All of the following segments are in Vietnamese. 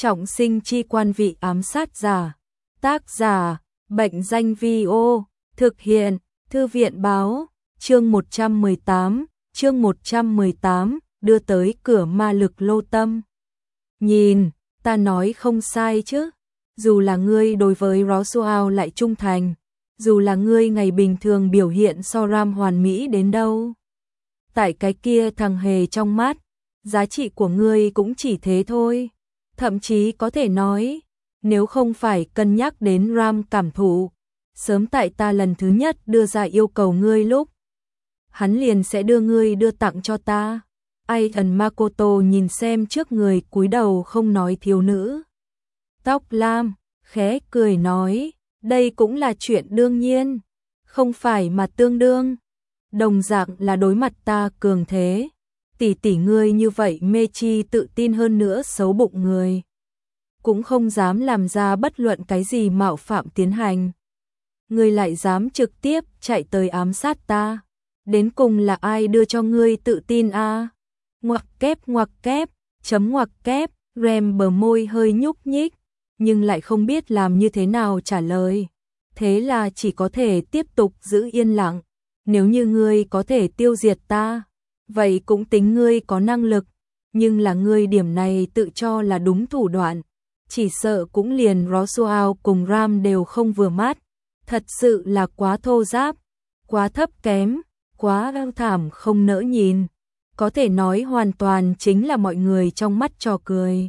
Trọng sinh chi quan vị ám sát giả. Tác giả, Bệnh danh Vi-ô. Thực hiện, Thư viện báo. Chương 118, đưa tới cửa ma lực lô tâm. Nhìn, ta nói không sai chứ. Dù là ngươi đối với Roswell lại trung thành, dù là ngươi ngày bình thường biểu hiện so Ram hoàn mỹ đến đâu, tại cái kia thằng hề trong mắt, giá trị của ngươi cũng chỉ thế thôi. Thậm chí có thể nói, nếu không phải cân nhắc đến Ram cảm thụ, sớm tại ta lần thứ nhất đưa ra yêu cầu ngươi lúc, hắn liền sẽ đưa ngươi đưa tặng cho ta. Aidan Makoto nhìn xem trước người cúi đầu không nói thiếu nữ tóc lam, khẽ cười nói, đây cũng là chuyện đương nhiên, không phải mà tương đương. Đồng dạng là đối mặt ta cường thế, tỷ tỷ ngươi như vậy mê chi tự tin hơn nữa xấu bụng người, cũng không dám làm ra bất luận cái gì mạo phạm tiến hành. Ngươi lại dám trực tiếp chạy tới ám sát ta, đến cùng là ai đưa cho ngươi tự tin a? Ngoặc kép, chấm ngoặc kép, Rem bờ môi hơi nhúc nhích, nhưng lại không biết làm như thế nào trả lời. Thế là chỉ có thể tiếp tục giữ yên lặng. Nếu như ngươi có thể tiêu diệt ta, vậy cũng tính ngươi có năng lực, nhưng là ngươi điểm này tự cho là đúng thủ đoạn, chỉ sợ cũng liền Roswell cùng Ram đều không vừa mắt. Thật sự là quá thô ráp, quá thấp kém, quá thảm không nỡ nhìn. Có thể nói hoàn toàn chính là mọi người trong mắt trò cười.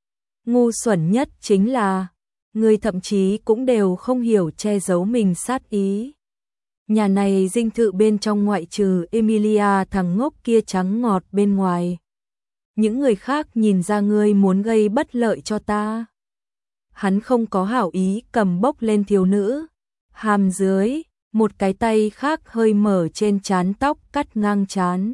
Ngu xuẩn nhất chính là, người thậm chí cũng đều không hiểu che giấu mình sát ý. Nhà này dinh thự bên trong ngoại trừ Emilia thằng ngốc kia trắng ngọt bên ngoài. Những người khác nhìn ra ngươi muốn gây bất lợi cho ta. Hắn không có hảo ý cầm bốc lên thiếu nữ. Hàm dưới, một cái tay khác hơi mở trên trán tóc cắt ngang trán.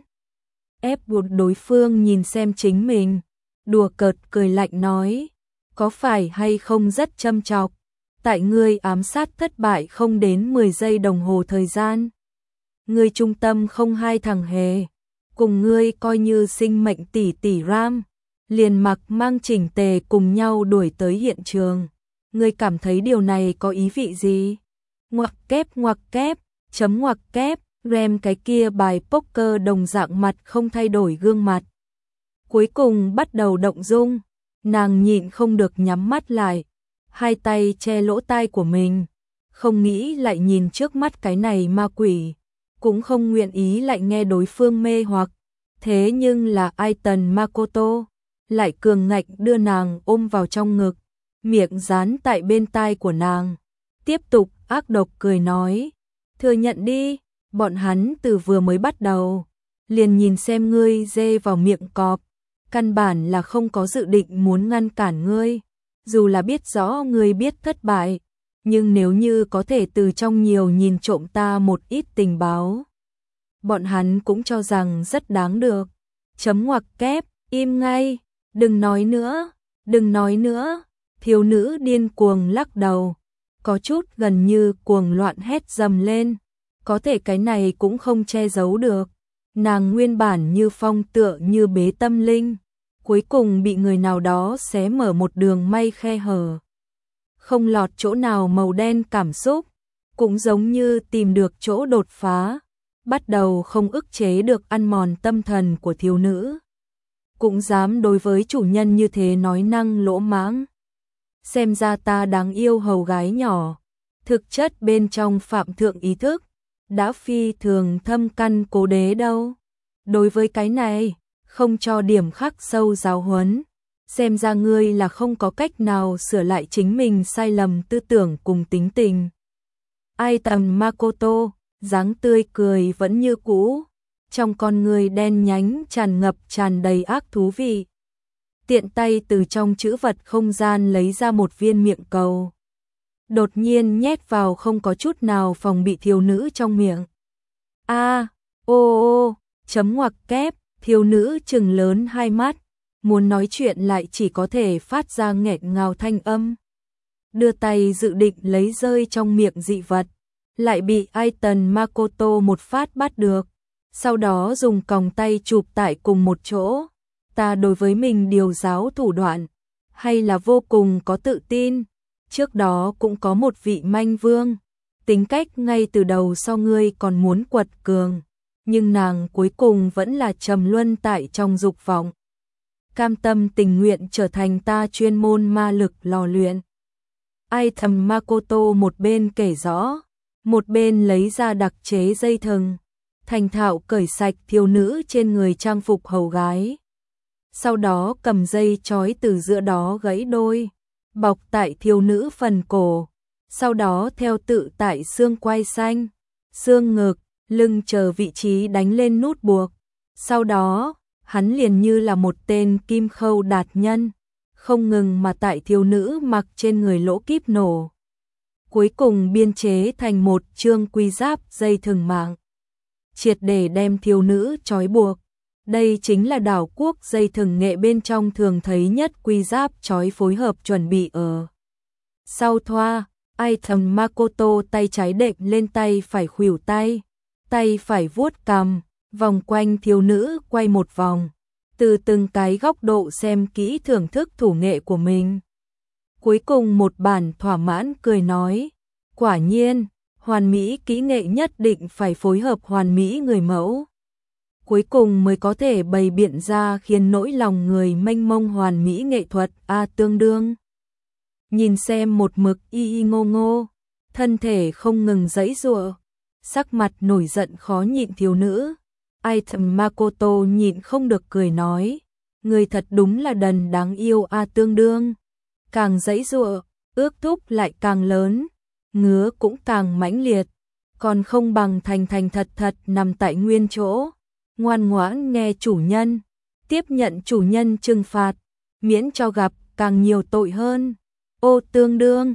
Ép buộc đối phương nhìn xem chính mình, đùa cợt cười lạnh nói, có phải hay không rất châm chọc, tại ngươi ám sát thất bại không đến 10 giây đồng hồ thời gian. Ngươi trung tâm không hai thằng hề, cùng ngươi coi như sinh mệnh tỷ tỷ Ram, liền mặc mang chỉnh tề cùng nhau đuổi tới hiện trường. Ngươi cảm thấy điều này có ý vị gì? Ngoặc kép, chấm ngoặc kép, Rem cái kia bài poker đồng dạng mặt không thay đổi gương mặt. Cuối cùng bắt đầu động dung, nàng nhịn không được nhắm mắt lại, hai tay che lỗ tai của mình, không nghĩ lại nhìn trước mắt cái này ma quỷ, cũng không nguyện ý lại nghe đối phương mê hoặc. Thế nhưng là Aidan Makoto lại cường ngạnh đưa nàng ôm vào trong ngực, miệng dán tại bên tai của nàng, tiếp tục ác độc cười nói, thừa nhận đi, bọn hắn từ vừa mới bắt đầu liền nhìn xem ngươi dê vào miệng cọp, căn bản là không có dự định muốn ngăn cản ngươi, dù là biết rõ ngươi biết thất bại, nhưng nếu như có thể từ trong nhiều nhìn trộm ta một ít tình báo, bọn hắn cũng cho rằng rất đáng được. Chấm ngoặc kép, im ngay, đừng nói nữa, thiếu nữ điên cuồng lắc đầu, có chút gần như cuồng loạn hét dầm lên, có thể cái này cũng không che giấu được. Nàng nguyên bản như phong tựa như bế tâm linh, cuối cùng bị người nào đó xé mở một đường may khe hở. Không lọt chỗ nào màu đen cảm xúc, cũng giống như tìm được chỗ đột phá, bắt đầu không ức chế được ăn mòn tâm thần của thiếu nữ. Cũng dám đối với chủ nhân như thế nói năng lỗ mãng. Xem ra ta đáng yêu hầu gái nhỏ, thực chất bên trong phạm thượng ý thức, đã phi thường thâm căn cố đế đâu. Đối với cái này, không cho điểm khắc sâu giáo huấn, xem ra ngươi là không có cách nào sửa lại chính mình sai lầm tư tưởng cùng tính tình. Aidan Makoto, dáng tươi cười vẫn như cũ, trong con người đen nhánh tràn đầy ác thú vị. Tiện tay từ trong trữ vật không gian lấy ra một viên miệng cầu, đột nhiên nhét vào không có chút nào phòng bị thiếu nữ trong miệng. Chấm ngoặc kép, thiếu nữ trừng lớn hai mắt, muốn nói chuyện lại chỉ có thể phát ra nghẹn ngào thanh âm. Đưa tay dự định lấy rơi trong miệng dị vật, lại bị Aidan Makoto một phát bắt được, sau đó dùng còng tay chụp tại cùng một chỗ. Ta đối với mình điều giáo thủ đoạn, hay là vô cùng có tự tin. Trước đó cũng có một vị manh vương, tính cách ngay từ đầu so ngươi còn muốn quật cường, nhưng nàng cuối cùng vẫn là trầm luân tại trong dục vọng. Cam tâm tình nguyện trở thành ta chuyên môn ma lực lò luyện. Ai thầm Makoto một bên kể rõ, một bên lấy ra đặc chế dây thừng, thành thạo cởi sạch thiếu nữ trên người trang phục hầu gái. Sau đó cầm dây trói từ giữa đó gãy đôi, bọc tại thiếu nữ phần cổ, sau đó theo tự tại xương quai xanh, xương ngực, lưng chờ vị trí đánh lên nút buộc. Sau đó, hắn liền như là một tên kim khâu đạt nhân, không ngừng mà tại thiếu nữ mặc trên người lỗ kíp nổ. Cuối cùng biên chế thành một chương quy giáp dây thừng mạng, triệt để đem thiếu nữ trói buộc. Đây chính là đảo quốc dây thừng nghệ bên trong thường thấy nhất quy giáp trói phối hợp chuẩn bị ở sau thoa. Ai thầm Makoto tay trái đệm lên tay phải khuỷu tay, tay phải vuốt cằm, vòng quanh thiếu nữ quay một vòng, từ từng cái góc độ xem kỹ thưởng thức thủ nghệ của mình. Cuối cùng một bản thỏa mãn cười nói, quả nhiên, hoàn mỹ kỹ nghệ nhất định phải phối hợp hoàn mỹ người mẫu. Cuối cùng mới có thể bày biện ra khiến nỗi lòng người mênh mông hoàn mỹ nghệ thuật tương đương. Nhìn xem một mực y ngô ngô, thân thể không ngừng giãy giụa, sắc mặt nổi giận khó nhịn thiếu nữ. Ai thầm Makoto nhịn không được cười nói, người thật đúng là đần đáng yêu tương đương. Càng giãy giụa, ước thúc lại càng lớn, ngứa cũng càng mãnh liệt, còn không bằng thành thành thật thật nằm tại nguyên chỗ, ngoan ngoãn nghe chủ nhân, tiếp nhận chủ nhân trừng phạt, miễn cho gặp càng nhiều tội hơn. Ô tương đương,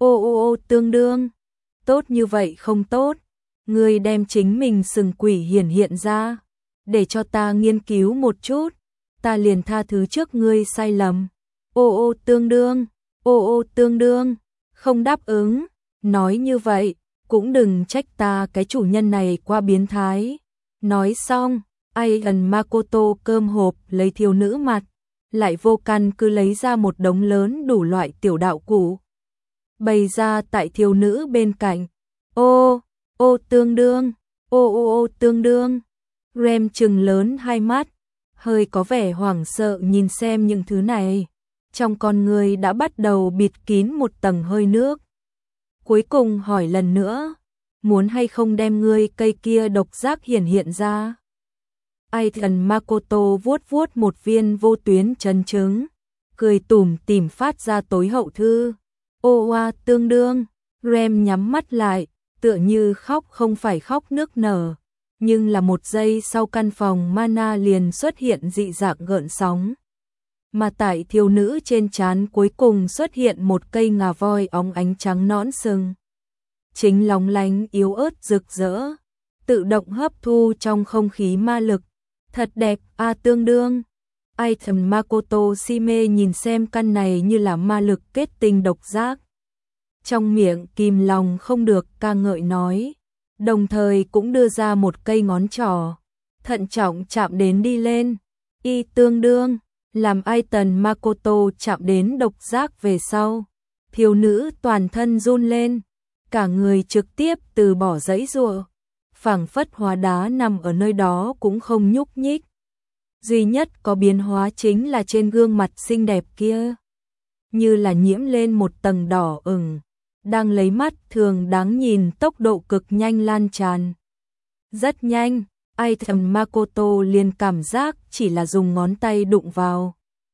ô tương đương, tốt như vậy không tốt, ngươi đem chính mình sừng quỷ hiển hiện ra, để cho ta nghiên cứu một chút, ta liền tha thứ trước ngươi sai lầm. Ô tương đương, ô tương đương, không đáp ứng, nói như vậy, cũng đừng trách ta cái chủ nhân này qua biến thái. Nói xong, ai gần Makoto cơm hộp lấy thiếu nữ mặt, lại vô căn cứ lấy ra một đống lớn đủ loại tiểu đạo cụ, bày ra tại thiếu nữ bên cạnh. Ô tương đương, ô tương đương. Rem trừng lớn hai mắt, hơi có vẻ hoảng sợ nhìn xem những thứ này, trong con người đã bắt đầu bịt kín một tầng hơi nước. Cuối cùng hỏi lần nữa, muốn hay không đem ngươi cây kia độc giác hiện ra? Ai thần Makoto vuốt vuốt một viên vô tuyến chân trứng, cười tủm tỉm phát ra tối hậu thư. Ô tương đương. Rem nhắm mắt lại, tựa như khóc không phải khóc nước nở, nhưng là một giây sau căn phòng mana liền xuất hiện dị dạng gợn sóng. Mà tại thiếu nữ trên trán cuối cùng xuất hiện một cây ngà voi óng ánh trắng nõn sừng, chính lóng lánh yếu ớt rực rỡ, tự động hấp thu trong không khí ma lực. Thật đẹp tương đương. Ai thầm Makoto si mê nhìn xem căn này như là ma lực kết tinh độc giác. Trong miệng kìm lòng không được ca ngợi nói, đồng thời cũng đưa ra một cây ngón trỏ, thận trọng chạm đến đi lên. Y tương đương, làm ai tần Makoto chạm đến độc giác về sau. Thiếu nữ toàn thân run lên, cả người trực tiếp từ bỏ giãy giụa, phảng phất hóa đá nằm ở nơi đó cũng không nhúc nhích. Duy nhất có biến hóa chính là trên gương mặt xinh đẹp kia, như là nhiễm lên một tầng đỏ ửng, đang lấy mắt thường đáng nhìn tốc độ cực nhanh lan tràn. Rất nhanh, ai thầm Makoto liền cảm giác chỉ là dùng ngón tay đụng vào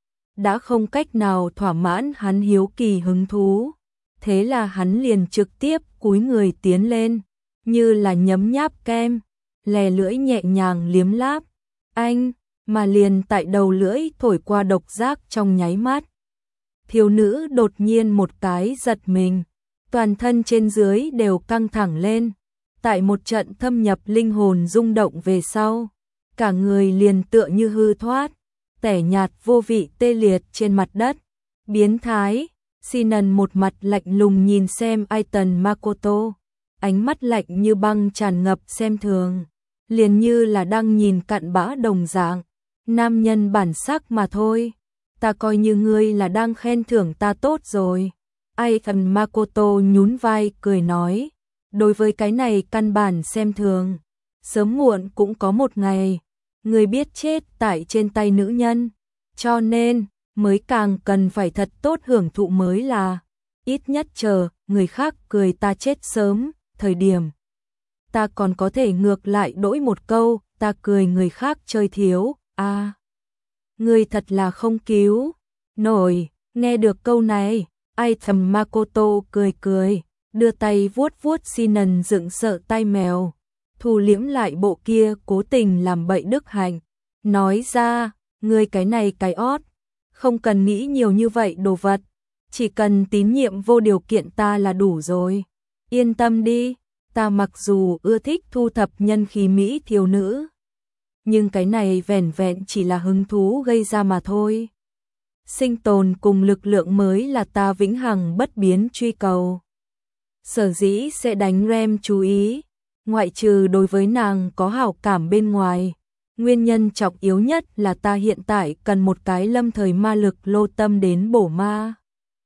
đã không cách nào thỏa mãn hắn hiếu kỳ hứng thú. Thế là hắn liền trực tiếp cúi người tiến lên, như là nhấm nháp kem, lè lưỡi nhẹ nhàng liếm láp. Anh, mà liền tại đầu lưỡi thổi qua độc giác trong nháy mắt. Thiếu nữ đột nhiên một cái giật mình, toàn thân trên dưới đều căng thẳng lên. Tại một trận thâm nhập linh hồn rung động về sau, cả người liền tựa như hư thoát, tẻ nhạt vô vị tê liệt trên mặt đất. Biến thái. Sinan một mặt lạnh lùng nhìn xem Aiton Makoto, ánh mắt lạnh như băng tràn ngập xem thường, liền như là đang nhìn cặn bã đồng dạng. Nam nhân bản sắc mà thôi. ta coi như ngươi là đang khen thưởng ta tốt rồi. Aitan Makoto nhún vai cười nói, đối với cái này căn bản xem thường, sớm muộn cũng có một ngày, ngươi biết chết tại trên tay nữ nhân, cho nên mới càng cần phải thật tốt hưởng thụ mới là, ít nhất chờ người khác cười ta chết sớm, thời điểm ta còn có thể ngược lại đổi một câu, ta cười người khác chơi thiếu, ngươi thật là không cứu nổi. Nghe được câu này, Aitan Makoto cười cười, đưa tay vuốt vuốt Shinon dựng sợ tai mèo, thu liễm lại bộ kia cố tình làm bậy đức hạnh, nói ra, ngươi cái này cái ót, không cần nghĩ nhiều như vậy đồ vật, chỉ cần tín nhiệm vô điều kiện ta là đủ rồi. Yên tâm đi, ta mặc dù ưa thích thu thập nhân khí mỹ thiếu nữ, nhưng cái này vẻn vẹn chỉ là hứng thú gây ra mà thôi. Sinh tồn cùng lực lượng mới là ta vĩnh hằng bất biến truy cầu. Sở dĩ sẽ đánh Rem chú ý, ngoại trừ đối với nàng có hảo cảm bên ngoài, nguyên nhân trọng yếu nhất là ta hiện tại cần một cái lâm thời ma lực lô tâm đến bổ ma.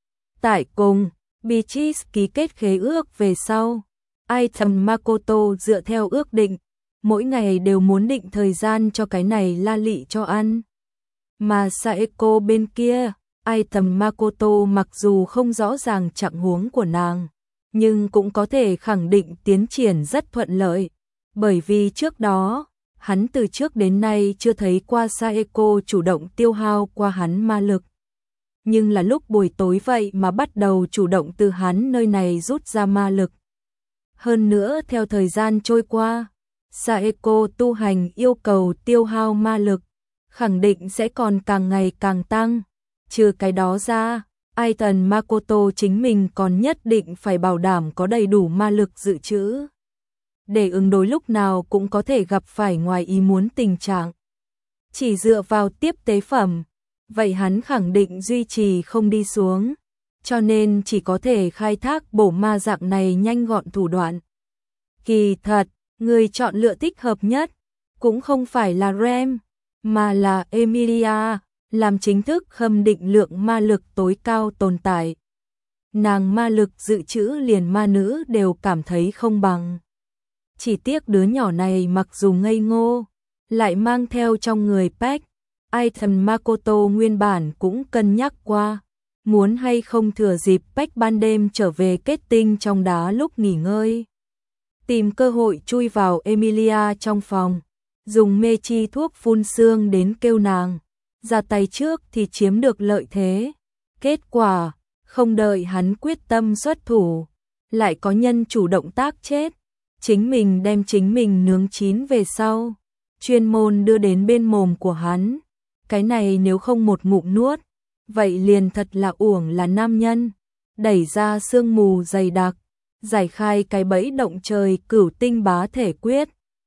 Tại cùng, Beatrice ký kết khế ước về sau, Aitan Makoto dựa theo ước định, mỗi ngày đều muốn định thời gian cho cái này la lị cho ăn. Mà Saeko bên kia, Aitan Makoto mặc dù không rõ ràng trạng huống của nàng, nhưng cũng có thể khẳng định tiến triển rất thuận lợi, bởi vì trước đó, hắn từ trước đến nay chưa thấy qua Saeko chủ động tiêu hao qua hắn ma lực. Nhưng là lúc buổi tối vậy mà bắt đầu chủ động từ hắn nơi này rút ra ma lực. Hơn nữa theo thời gian trôi qua, Saeko tu hành yêu cầu tiêu hao ma lực, khẳng định sẽ còn càng ngày càng tăng. Trừ cái đó ra, Aitan Makoto chính mình còn nhất định phải bảo đảm có đầy đủ ma lực dự trữ, để ứng đối lúc nào cũng có thể gặp phải ngoài ý muốn tình trạng. Chỉ dựa vào tiếp tế phẩm, vậy hắn khẳng định duy trì không đi xuống, cho nên chỉ có thể khai thác bổ ma dạng này nhanh gọn thủ đoạn. Kỳ thật, người chọn lựa thích hợp nhất, cũng không phải là Rem, mà là Emilia, làm chính thức khâm định lượng ma lực tối cao tồn tại. Nàng ma lực dự trữ liền ma nữ đều cảm thấy không bằng. Chỉ tiếc đứa nhỏ này mặc dù ngây ngô, lại mang theo trong người Peck. Aitan Makoto nguyên bản cũng cân nhắc qua, muốn hay không thừa dịp Peck ban đêm trở về kết tinh trong đá lúc nghỉ ngơi, tìm cơ hội chui vào Emilia trong phòng, dùng mê chi thuốc phun sương đến kêu nàng ra tay trước thì chiếm được lợi thế. Kết quả, không đợi hắn quyết tâm xuất thủ, lại có nhân chủ động tác chết, chính mình đem chính mình nướng chín về sau, chuyên môn đưa đến bên mồm của hắn. Cái này nếu không một ngụm nuốt, vậy liền thật là uổng là nam nhân. Đẩy ra sương mù dày đặc, giải khai cái bẫy động trời cửu tinh bá thể quyết.